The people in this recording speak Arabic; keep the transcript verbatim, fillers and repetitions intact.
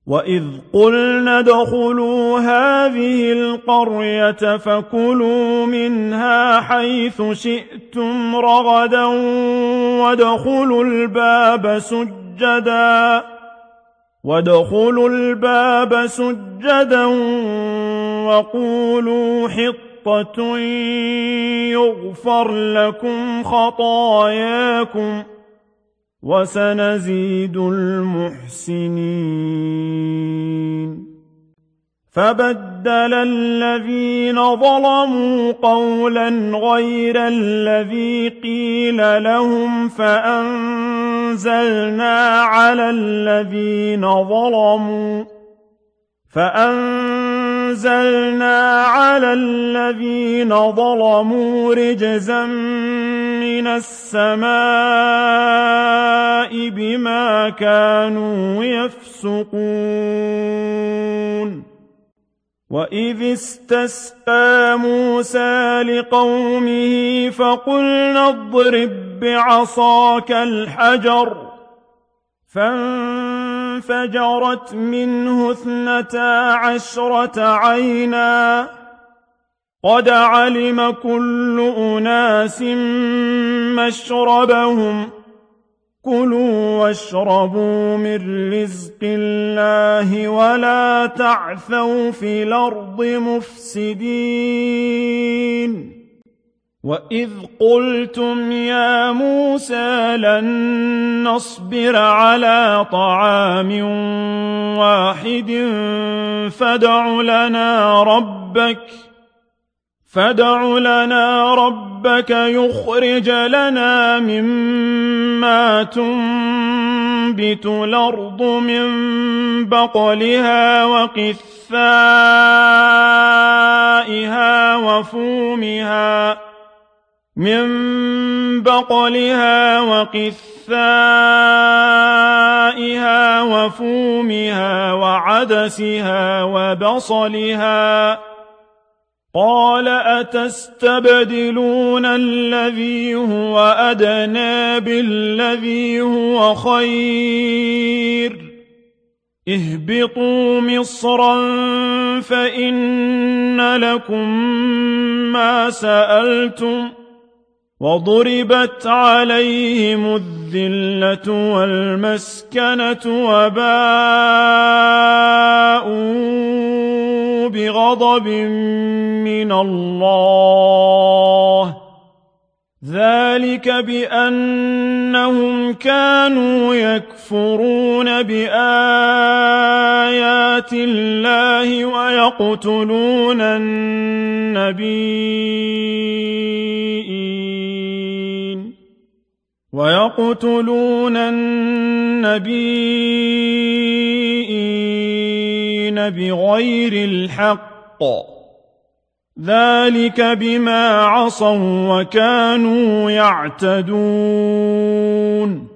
وَإِذْ قُلْنَا ادْخُلُوا هَٰذِهِ الْقَرْيَةَ فَكُلُوا مِنْهَا حَيْثُ شِئْتُمْ رَغَدًا وَادْخُلُوا الْبَابَ سُجَّدًا وَادْخُلُوا الْبَابَ سُجَّدًا وَقُولُوا حِطَّةٌ يُغْفَرْ لَكُمْ خَطَايَاكُمْ وَسَنَزِيدُ الْمُحْسِنِينَ فَبَدَّلَ الَّذِينَ ظَلَمُوا قَوْلًا غَيْرَ الَّذِي قِيلَ لَهُمْ فَأَنزَلْنَا عَلَى الَّذِينَ ظَلَمُوا فَأَنزَلْنَا عَلَى الَّذِينَ ظَلَمُوا رِجْزًا مِّنَ السَّمَاءِ بِمَا كَانُوا يَفْسُقُونَ وَإِذِ اسْتَسْقَىٰ مُوسَىٰ لِقَوْمِهِ فَقُلْنَا اضْرِب بِّعَصَاكَ الْحَجَرَ فَانفَجَرَتْ مِنْهُ اثْنَتَا عَشْرَةَ عَيْنًا قَدْ عَلِمَ كُلُّ أُنَاسٍ مَّشْرَبَهُمْ كُلُوا وَاشْرَبُوا مِن رِّزْقِ اللَّهِ وَلَا تَعْثَوْا فِي الْأَرْضِ مُفْسِدِينَ وَإِذْ قُلْتُمْ يَا مُوسَىٰ لَن نَّصْبِرَ عَلَىٰ طَعَامٍ وَاحِدٍ فَادْعُ لَنَا رَبَّكَ فَادْعُ لَنَا رَبَّكَ يُخْرِجْ لَنَا مِمَّا تُنبِتُ الْأَرْضُ مِن بَقْلِهَا وَقِثَّائِهَا وَفُومِهَا مِن بَقْلِهَا وَقِثَّائِهَا وَفُومِهَا وَعَدَسِهَا وَبَصَلِهَا قَالَ أَتَسْتَبْدِلُونَ الَّذِي هُوَ أَدْنَىٰ بِالَّذِي هُوَ خَيْرٌ اهْبِطُوا مِصْرًا فَإِنَّ لَكُم مَّا سَأَلْتُمْ وَضُرِبَتْ عَلَيْهِمُ الذِّلَّةُ وَالْمَسْكَنَةُ وَبَاءُوا بِغَضَبٍ مِّنَ اللَّهِ ذَٰلِكَ بِأَنَّهُمْ كَانُوا يَكْفُرُونَ بِآيَاتِ اللَّهِ وَيَقْتُلُونَ النَّبِيِّينَ وَيَقْتُلُونَ النَّبِيِّينَ بِغَيْرِ الْحَقِّ ذَٰلِكَ بِمَا عَصَوا وَّكَانُوا يَعْتَدُونَ